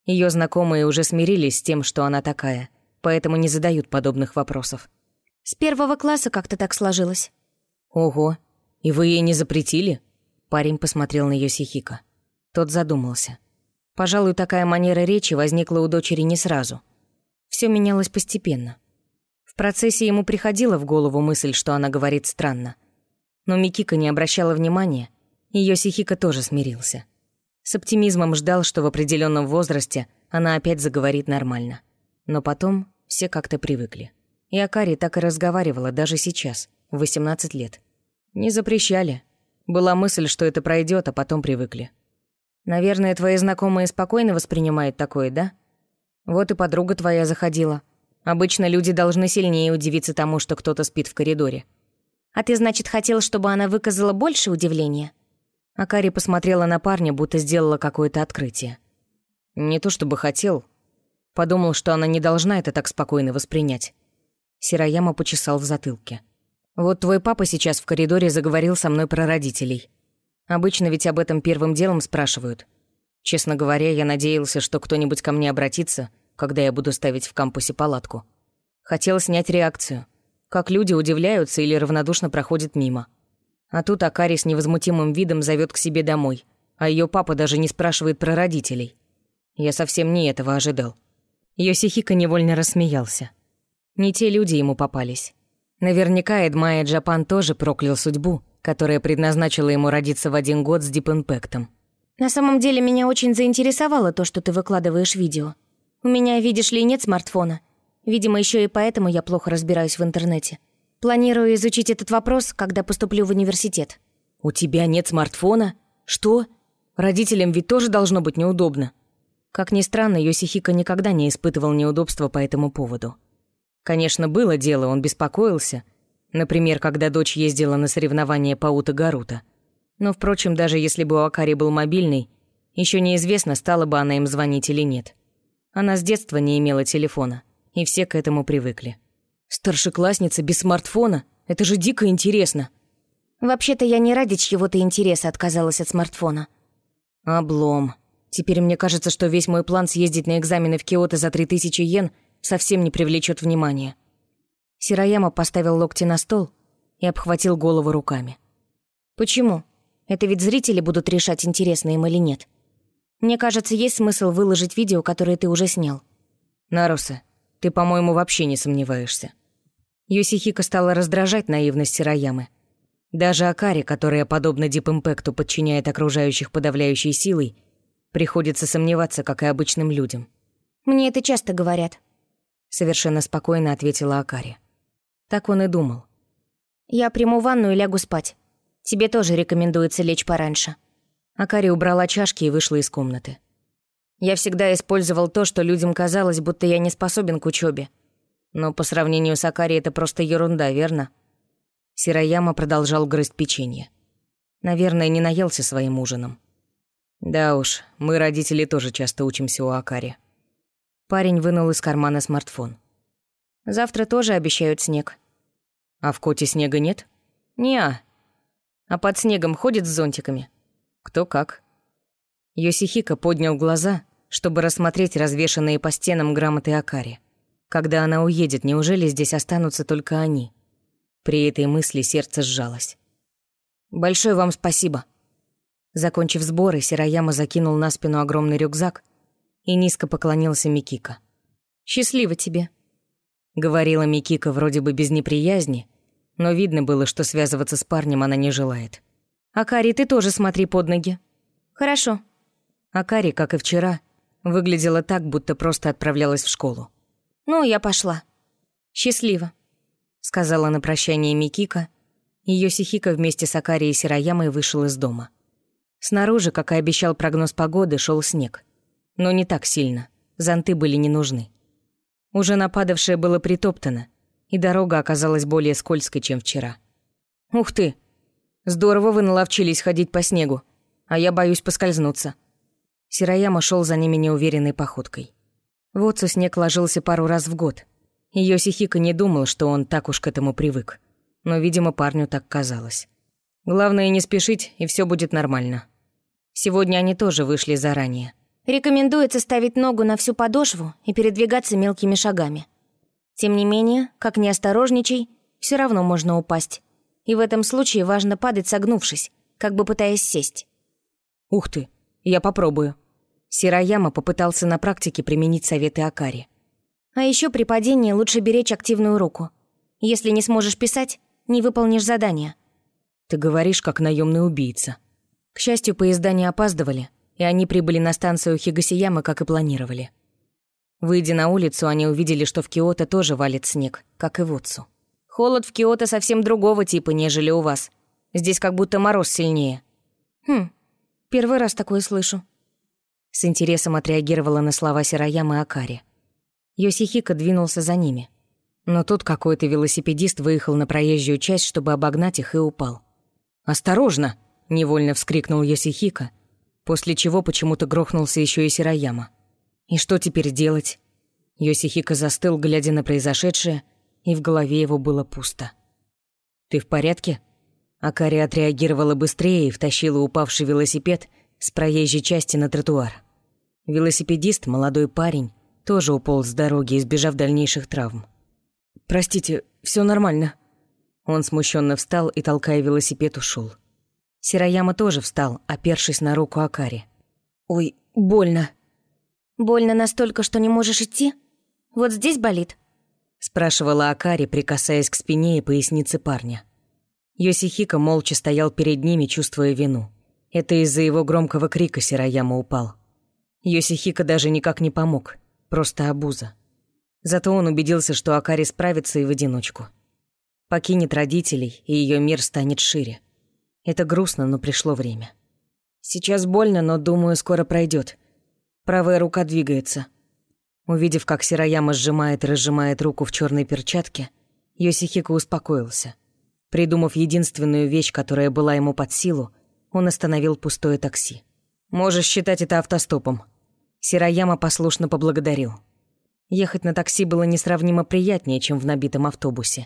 Ее знакомые уже смирились с тем, что она такая, поэтому не задают подобных вопросов. С 1 класса как-то так сложилось. Ого, и вы ей не запретили? Парень посмотрел на Йосихико. Тот задумался. Пожалуй, такая манера речи возникла у дочери не сразу. Все менялось постепенно. В процессе ему приходила в голову мысль, что она говорит странно. Но Микико не обращала внимания, и Йосихико тоже смирился. С оптимизмом ждал, что в определенном возрасте она опять заговорит нормально. Но потом все как-то привыкли. И Акари так и разговаривала даже сейчас, в 18 лет. Не запрещали. Была мысль, что это пройдет, а потом привыкли. Наверное, твои знакомые спокойно воспринимают такое, да? Вот и подруга твоя заходила. Обычно люди должны сильнее удивиться тому, что кто-то спит в коридоре. А ты, значит, хотел, чтобы она выказала больше удивления? Акари посмотрела на парня, будто сделала какое-то открытие. Не то чтобы хотел. Подумал, что она не должна это так спокойно воспринять. Сираяма почесал в затылке. Вот твой папа сейчас в коридоре заговорил со мной про родителей. Обычно ведь об этом первым делом спрашивают. Честно говоря, я надеялся, что кто-нибудь ко мне обратится, когда я буду ставить в кампусе палатку. Хотел снять реакцию. Как люди удивляются или равнодушно проходят мимо. А тут Акари с невозмутимым видом зовет к себе домой, а ее папа даже не спрашивает про родителей. Я совсем не этого ожидал. Йосихико невольно рассмеялся. Не те люди ему попались. Наверняка Эдмайя Джапан тоже проклял судьбу, которая предназначила ему родиться в один год с Deep Impact. На самом деле меня очень заинтересовало то, что ты выкладываешь видео. У меня, видишь ли, нет смартфона. Видимо, еще и поэтому я плохо разбираюсь в интернете. Планирую изучить этот вопрос, когда поступлю в университет. У тебя нет смартфона? Что? Родителям ведь тоже должно быть неудобно. Как ни странно, Йосихико никогда не испытывал неудобства по этому поводу. Конечно, было дело, он беспокоился. Например, когда дочь ездила на соревнования по Ута-Гарута. Но, впрочем, даже если бы у Акари был мобильный, еще неизвестно, стала бы она им звонить или нет. Она с детства не имела телефона, и все к этому привыкли. Старшеклассница без смартфона? Это же дико интересно. Вообще-то я не ради чьего-то интереса отказалась от смартфона. Облом. Теперь мне кажется, что весь мой план съездить на экзамены в Киото за 3000 йен совсем не привлечет внимания. Сираяма поставил локти на стол и обхватил голову руками. Почему? Это ведь зрители будут решать, интересно им или нет. Мне кажется, есть смысл выложить видео, которое ты уже снял. Наруса, ты, по-моему, вообще не сомневаешься. Йосихико стала раздражать наивность Сираямы. Даже Акари, которая, подобно Deep Impact, подчиняет окружающих подавляющей силой, приходится сомневаться, как и обычным людям. «Мне это часто говорят», — совершенно спокойно ответила Акари. Так он и думал. «Я приму ванну и лягу спать. Тебе тоже рекомендуется лечь пораньше». Акари убрала чашки и вышла из комнаты. «Я всегда использовал то, что людям казалось, будто я не способен к учебе. Но по сравнению с Акари это просто ерунда, верно?» Сираяма продолжал грызть печенье. Наверное, не наелся своим ужином. «Да уж, мы, родители, тоже часто учимся у Акари». Парень вынул из кармана смартфон. «Завтра тоже обещают снег». «А в Коте снега нет?» «Не-а. А под снегом ходит с зонтиками?» «Кто как». Йосихико поднял глаза, чтобы рассмотреть развешанные по стенам грамоты Акари. Когда она уедет, неужели здесь останутся только они? При этой мысли сердце сжалось. «Большое вам спасибо». Закончив сборы, Сираяма закинул на спину огромный рюкзак и низко поклонился Микико. «Счастливо тебе», — говорила Микико вроде бы без неприязни, но видно было, что связываться с парнем она не желает. «Акари, ты тоже смотри под ноги». «Хорошо». Акари, как и вчера, выглядела так, будто просто отправлялась в школу. «Ну, я пошла». «Счастливо», — сказала на прощание Микико, и Йосихико вместе с Акари и Сираямой вышел из дома. Снаружи, как и обещал прогноз погоды, шел снег. Но не так сильно, зонты были не нужны. Уже нападавшее было притоптано, и дорога оказалась более скользкой, чем вчера. «Ух ты! Здорово вы наловчились ходить по снегу, а я боюсь поскользнуться». Сираяма шел за ними неуверенной походкой. В Оцу снег ложился пару раз в год, и Йосихико не думал, что он так уж к этому привык. Но, видимо, парню так казалось. Главное не спешить, и все будет нормально. Сегодня они тоже вышли заранее. Рекомендуется ставить ногу на всю подошву и передвигаться мелкими шагами. Тем не менее, как ни осторожничай, все равно можно упасть. И в этом случае важно падать согнувшись, как бы пытаясь сесть. Ух ты, я попробую. Сираяма попытался на практике применить советы Акари. А еще при падении лучше беречь активную руку. Если не сможешь писать, не выполнишь задание. Ты говоришь, как наемный убийца. К счастью, поезда не опаздывали, и они прибыли на станцию Хигасиямы, как и планировали. Выйдя на улицу, они увидели, что в Киото тоже валит снег, как и в Отсу. Холод в Киото совсем другого типа, нежели у вас. Здесь как будто мороз сильнее. Первый раз такое слышу. С интересом отреагировала на слова Сираямы Акари. Йосихико двинулся за ними. Но тут какой-то велосипедист выехал на проезжую часть, чтобы обогнать их, и упал. «Осторожно!» — невольно вскрикнул Йосихико, после чего почему-то грохнулся еще и Сираяма. «И что теперь делать?» Йосихико застыл, глядя на произошедшее, и в голове его было пусто. «Ты в порядке?» Акари отреагировала быстрее и втащила упавший велосипед с проезжей части на тротуар. Велосипедист, молодой парень, тоже уполз с дороги, избежав дальнейших травм. «Простите, все нормально». Он смущенно встал и, толкая велосипед, ушел. Сираяма тоже встал, опершись на руку Акари. «Ой, больно». «Больно настолько, что не можешь идти? Вот здесь болит?» Спрашивала Акари, прикасаясь к спине и пояснице парня. Йосихико молча стоял перед ними, чувствуя вину. Это из-за его громкого крика Сираяма упал. Йосихико даже никак не помог, просто обуза. Зато он убедился, что Акари справится и в одиночку. Покинет родителей, и ее мир станет шире. Это грустно, но пришло время. Сейчас больно, но, думаю, скоро пройдет. Правая рука двигается. Увидев, как Сираяма сжимает и разжимает руку в черной перчатке, Йосихико успокоился. Придумав единственную вещь, которая была ему под силу, он остановил пустое такси. «Можешь считать это автостопом». Сираяма послушно поблагодарил. Ехать на такси было несравнимо приятнее, чем в набитом автобусе.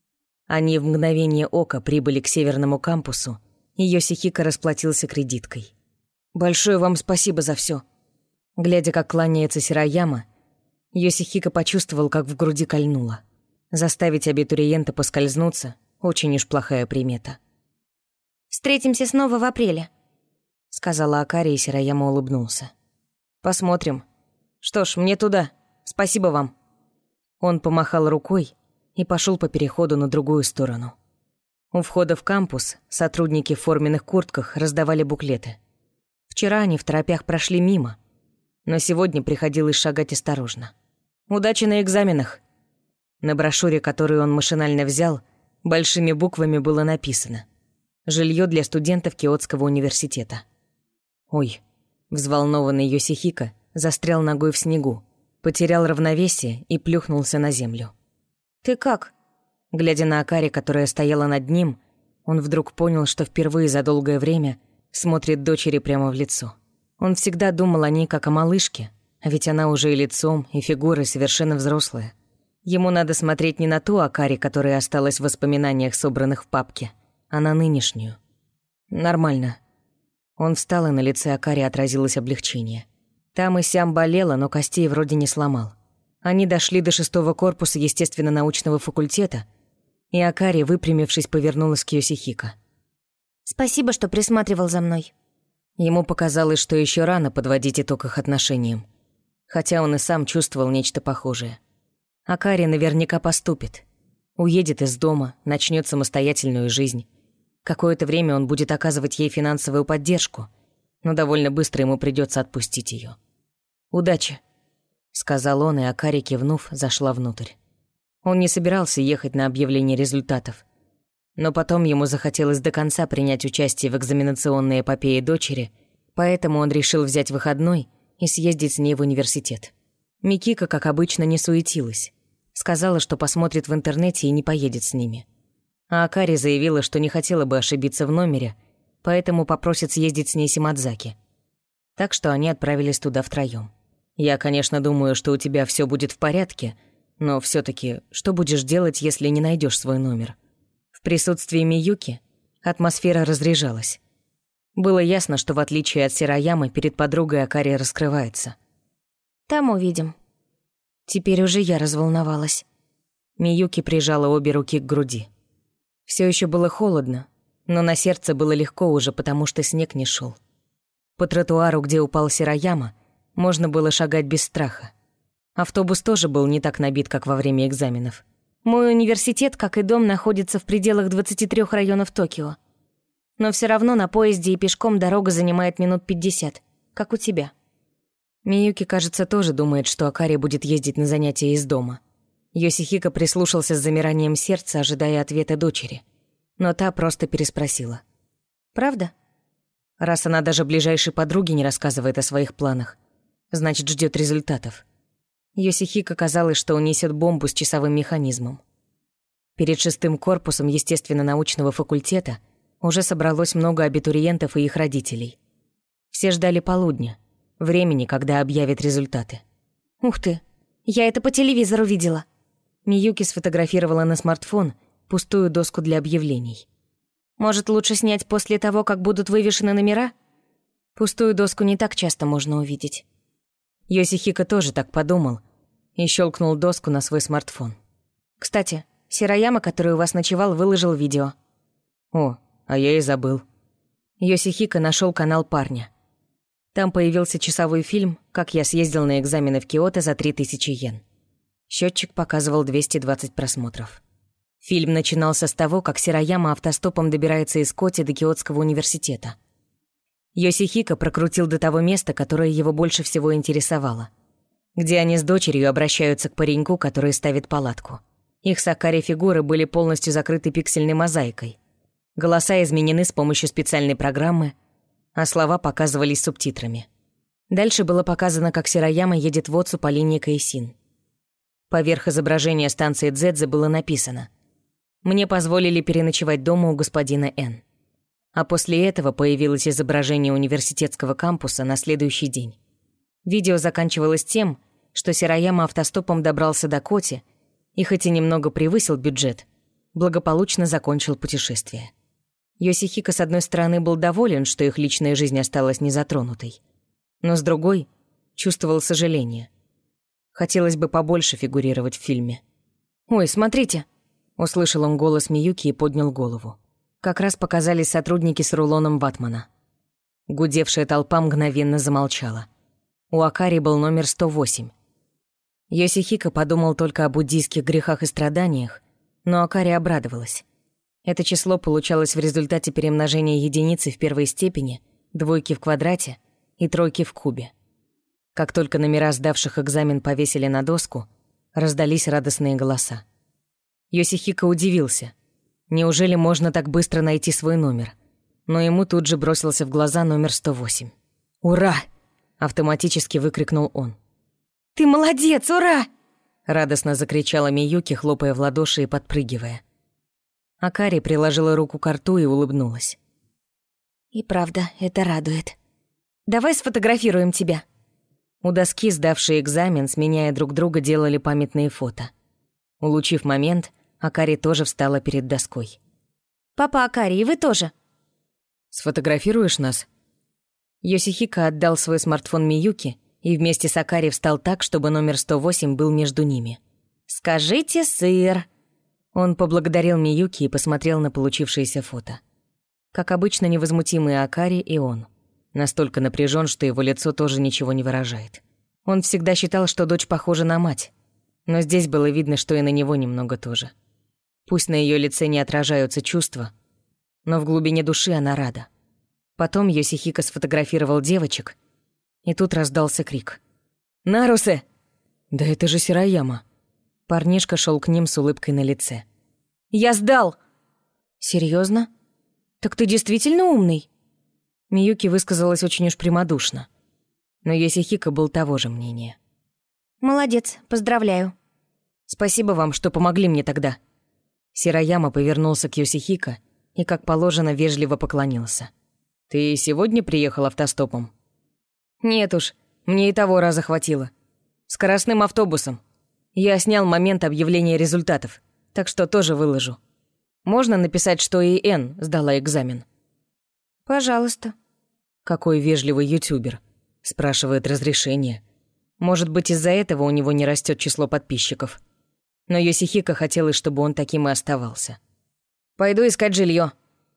Они в мгновение ока прибыли к северному кампусу, и Йосихико расплатился кредиткой. «Большое вам спасибо за все. Глядя, как кланяется Сираяма, Йосихико почувствовал, как в груди кольнуло. Заставить абитуриента поскользнуться — очень уж плохая примета. «Встретимся снова в апреле», — сказала Акари, и Сираяма улыбнулся. «Посмотрим. Что ж, мне туда. Спасибо вам». Он помахал рукой и пошел по переходу на другую сторону. У входа в кампус сотрудники в форменных куртках раздавали буклеты. Вчера они в торопях прошли мимо, но сегодня приходилось шагать осторожно. «Удачи на экзаменах!» На брошюре, которую он машинально взял, большими буквами было написано: «Жилье для студентов Киотского университета». «Ой!» Взволнованный Йосихико застрял ногой в снегу, потерял равновесие и плюхнулся на землю. «Ты как?» Глядя на Акари, которая стояла над ним, он вдруг понял, что впервые за долгое время смотрит дочери прямо в лицо. Он всегда думал о ней как о малышке, а ведь она уже и лицом, и фигурой совершенно взрослая. Ему надо смотреть не на ту Акари, которая осталась в воспоминаниях, собранных в папке, а на нынешнюю. «Нормально». Он встал, и на лице Акари отразилось облегчение. Там и сям болело, но костей вроде не сломал. Они дошли до 6-го корпуса естественно-научного факультета, и Акари, выпрямившись, повернулась к Йосихико. «Спасибо, что присматривал за мной». Ему показалось, что еще рано подводить итог их отношениям, хотя он и сам чувствовал нечто похожее. Акари наверняка поступит. Уедет из дома, начнет самостоятельную жизнь. Какое-то время он будет оказывать ей финансовую поддержку, но довольно быстро ему придется отпустить ее. «Удачи», — сказал он, и Акари, кивнув, зашла внутрь. Он не собирался ехать на объявление результатов, но потом ему захотелось до конца принять участие в экзаменационной эпопее дочери, поэтому он решил взять выходной и съездить с ней в университет. Микико, как обычно, не суетилась. Сказала, что посмотрит в интернете и не поедет с ними. А Акари заявила, что не хотела бы ошибиться в номере, поэтому попросит съездить с ней Симадзаки. Так что они отправились туда втроём. «Я, конечно, думаю, что у тебя все будет в порядке, но все таки что будешь делать, если не найдешь свой номер?» В присутствии Миюки атмосфера разряжалась. Было ясно, что в отличие от Сираямы, перед подругой Акари раскрывается. Там увидим. Теперь уже я разволновалась. Миюки прижала обе руки к груди. Все еще было холодно, но на сердце было легко уже, потому что снег не шел. По тротуару, где упал Сираяма, можно было шагать без страха. Автобус тоже был не так набит, как во время экзаменов. Мой университет, как и дом, находится в пределах 23 районов Токио. Но все равно на поезде и пешком дорога занимает минут 50, как у тебя. Миюки, кажется, тоже думает, что Акари будет ездить на занятия из дома. Йосихико прислушался с замиранием сердца, ожидая ответа дочери. Но та просто переспросила. «Правда?» Раз она даже ближайшей подруге не рассказывает о своих планах, значит, ждет результатов. Йосихико казалось, что он несет бомбу с часовым механизмом. Перед 6-м корпусом естественно-научного факультета уже собралось много абитуриентов и их родителей. Все ждали полудня, времени, когда объявят результаты. «Ух ты, я это по телевизору видела». Миюки сфотографировала на смартфон пустую доску для объявлений. «Может, лучше снять после того, как будут вывешены номера?» Пустую доску не так часто можно увидеть. Йосихико тоже так подумал и щелкнул доску на свой смартфон. «Кстати, Сираяма, который у вас ночевал, выложил видео». «О, а я и забыл». Йосихико нашел канал парня. Там появился часовой фильм «Как я съездил на экзамены в Киото за 3000 йен». Счетчик показывал 220 просмотров. Фильм начинался с того, как Сираяма автостопом добирается из Коти до Киотского университета. Йосихико прокрутил до того места, которое его больше всего интересовало, где они с дочерью обращаются к пареньку, который ставит палатку. Их с Акари фигуры были полностью закрыты пиксельной мозаикой. Голоса изменены с помощью специальной программы, а слова показывались субтитрами. Дальше было показано, как Сираяма едет в Оцу по линии Кайсин. Поверх изображения станции Дзэдзе было написано: «Мне позволили переночевать дома у господина Н». А после этого появилось изображение университетского кампуса на следующий день. Видео заканчивалось тем, что Сираяма автостопом добрался до Коти и, хоть и немного превысил бюджет, благополучно закончил путешествие. Йосихико, с одной стороны, был доволен, что их личная жизнь осталась незатронутой, но с другой чувствовал сожаление. Хотелось бы побольше фигурировать в фильме. «Ой, смотрите!» — услышал он голос Миюки и поднял голову. Как раз показались сотрудники с рулоном ватмана. Гудевшая толпа мгновенно замолчала. У Акари был номер 108. Йосихико подумал только о буддийских грехах и страданиях, но Акари обрадовалась. Это число получалось в результате перемножения единицы в первой степени, двойки в квадрате и тройки в кубе. Как только номера сдавших экзамен повесили на доску, раздались радостные голоса. Йосихико удивился. Неужели можно так быстро найти свой номер? Но ему тут же бросился в глаза номер 108. «Ура!» — автоматически выкрикнул он. «Ты молодец, ура!» — радостно закричала Миюки, хлопая в ладоши и подпрыгивая. Акари приложила руку к рту и улыбнулась. «И правда, это радует. Давай сфотографируем тебя». У доски, сдавшие экзамен, сменяя друг друга, делали памятные фото. Улучив момент, Акари тоже встала перед доской. «Папа Акари, и вы тоже». «Сфотографируешь нас?» Йосихико отдал свой смартфон Миюки и вместе с Акари встал так, чтобы номер 108 был между ними. «Скажите, сыр». Он поблагодарил Миюки и посмотрел на получившееся фото. Как обычно, невозмутимые Акари и он. Настолько напряжен, что его лицо тоже ничего не выражает. Он всегда считал, что дочь похожа на мать, но здесь было видно, что и на него немного тоже. Пусть на ее лице не отражаются чувства, но в глубине души она рада. Потом Йосихико сфотографировал девочек, и тут раздался крик. «Нарусе!» «Да это же Сираяма!» Парнишка шел к ним с улыбкой на лице. «Я сдал!» «Серьезно? Так ты действительно умный?» Миюки высказалась очень уж прямодушно, но Йосихико был того же мнения. «Молодец, поздравляю». «Спасибо вам, что помогли мне тогда». Сираяма повернулся к Йосихико и, как положено, вежливо поклонился. «Ты сегодня приехал автостопом?» «Нет уж, мне и того раза хватило. Скоростным автобусом. Я снял момент объявления результатов, так что тоже выложу. Можно написать, что и Н сдала экзамен?» «Пожалуйста», Какой вежливый ютубер. Спрашивает разрешение. Может быть, из-за этого у него не растет число подписчиков. Но Йосихико хотелось, чтобы он таким и оставался. «Пойду искать жилье.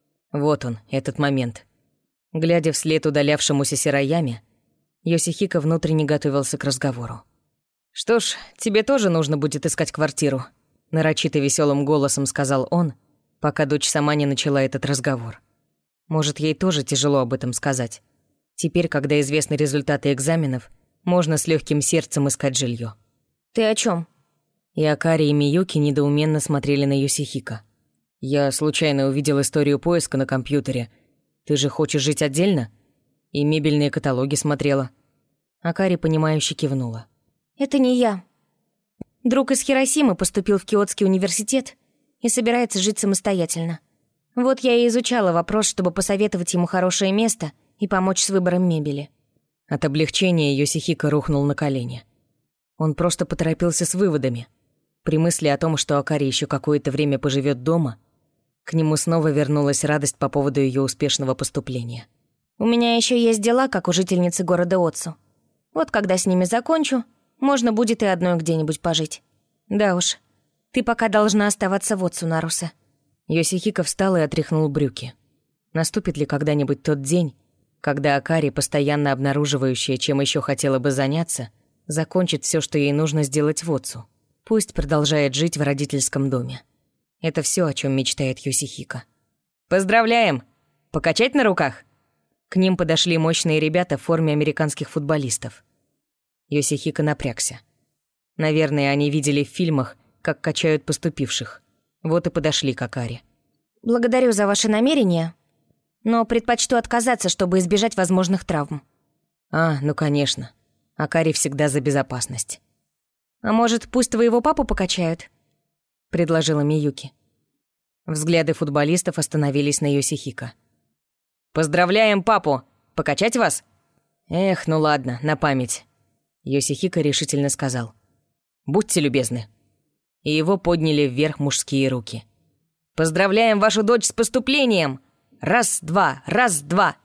Вот он, этот момент. Глядя вслед удалявшемуся Сирояме, Йосихико внутренне готовился к разговору. «Что ж, тебе тоже нужно будет искать квартиру», — нарочито веселым голосом сказал он, пока дочь сама не начала этот разговор. Может, ей тоже тяжело об этом сказать. Теперь, когда известны результаты экзаменов, можно с легким сердцем искать жилье. «Ты о чем? И Акари, и Миюки недоуменно смотрели на Йосихико. «Я случайно увидел историю поиска на компьютере. Ты же хочешь жить отдельно? И мебельные каталоги смотрела». Акари, понимающе кивнула. Это не я. Друг из Хиросимы поступил в Киотский университет и собирается жить самостоятельно. Вот я и изучала вопрос, чтобы посоветовать ему хорошее место и помочь с выбором мебели». От облегчения Йосихико рухнул на колени. Он просто поторопился с выводами. При мысли о том, что Акари еще какое-то время поживет дома, к нему снова вернулась радость по поводу ее успешного поступления. «У меня еще есть дела, как у жительницы города Отсу. Вот когда с ними закончу, можно будет и одной где-нибудь пожить. Да уж, ты пока должна оставаться в Отсу, Наруса». Йосихико встал и отряхнул брюки. Наступит ли когда-нибудь тот день, когда Акари, постоянно обнаруживающая, чем еще хотела бы заняться, закончит все, что ей нужно сделать в Отсу? Пусть продолжает жить в родительском доме. Это все, о чем мечтает Йосихико. «Поздравляем! Покачать на руках?» К ним подошли мощные ребята в форме американских футболистов. Йосихико напрягся. Наверное, они видели в фильмах, как качают поступивших. Вот и подошли к Акари. «Благодарю за ваши намерения, но предпочту отказаться, чтобы избежать возможных травм». Ну конечно. Акари всегда за безопасность. «А может, пусть твоего папу покачают?» — предложила Миюки. Взгляды футболистов остановились на Йосихико. «Поздравляем папу! Покачать вас?» «Эх, ну ладно, на память», — Йосихико решительно сказал. «Будьте любезны». И его подняли вверх мужские руки. «Поздравляем вашу дочь с поступлением! Раз-два, раз-два!»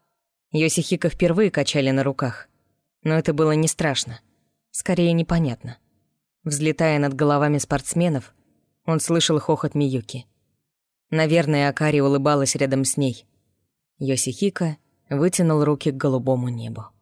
Йосихико впервые качали на руках. Но это было не страшно. Скорее, непонятно. Взлетая над головами спортсменов, он слышал хохот Миюки. Наверное, Акари улыбалась рядом с ней. Йосихико вытянул руки к голубому небу.